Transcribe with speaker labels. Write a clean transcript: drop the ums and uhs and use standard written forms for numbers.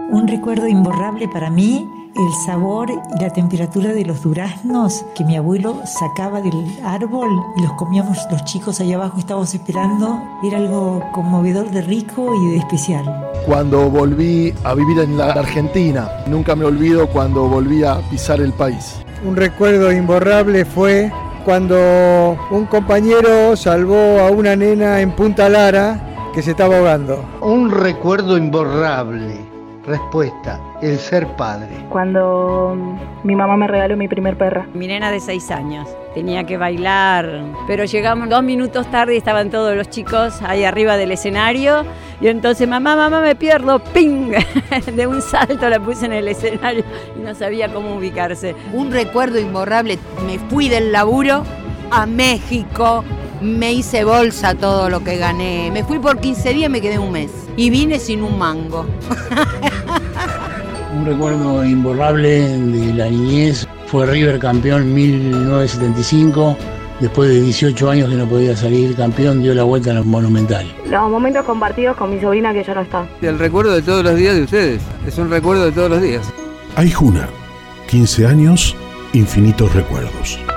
Speaker 1: Un recuerdo imborrable para mí, el sabor y la temperatura de los duraznos que mi abuelo sacaba del árbol y los comíamos los chicos allá abajo, estábamos esperando. Era algo conmovedor, de rico y de especial.
Speaker 2: Cuando volví a vivir en la Argentina, nunca me olvido cuando volví a pisar el país.
Speaker 3: Un recuerdo imborrable fue cuando un compañero salvó a una nena en Punta Lara que se estaba ahogando.
Speaker 4: Un recuerdo imborrable. Respuesta, el ser padre.
Speaker 5: Cuando mi mamá me regaló mi primer perra.
Speaker 6: Mi nena de 6 años, tenía que bailar, pero llegamos 2 minutos tarde y estaban todos los chicos ahí arriba del escenario. Y entonces, mamá, me pierdo, ¡ping! De un salto la puse en el escenario y no sabía cómo ubicarse.
Speaker 7: Un recuerdo imborrable, me fui del laburo a México, me hice bolsa todo lo que gané. Me fui por 15 días y me quedé un mes. Y vine sin un mango.
Speaker 8: Un recuerdo imborrable de la niñez fue River campeón en 1975. Después de 18 años que no podía salir campeón, dio la vuelta en los Monumental.
Speaker 5: Los momentos compartidos con mi sobrina que ya no está.
Speaker 9: El recuerdo de todos los días de ustedes. Es un recuerdo de todos los días.
Speaker 10: Aijuna, 15 años, infinitos recuerdos.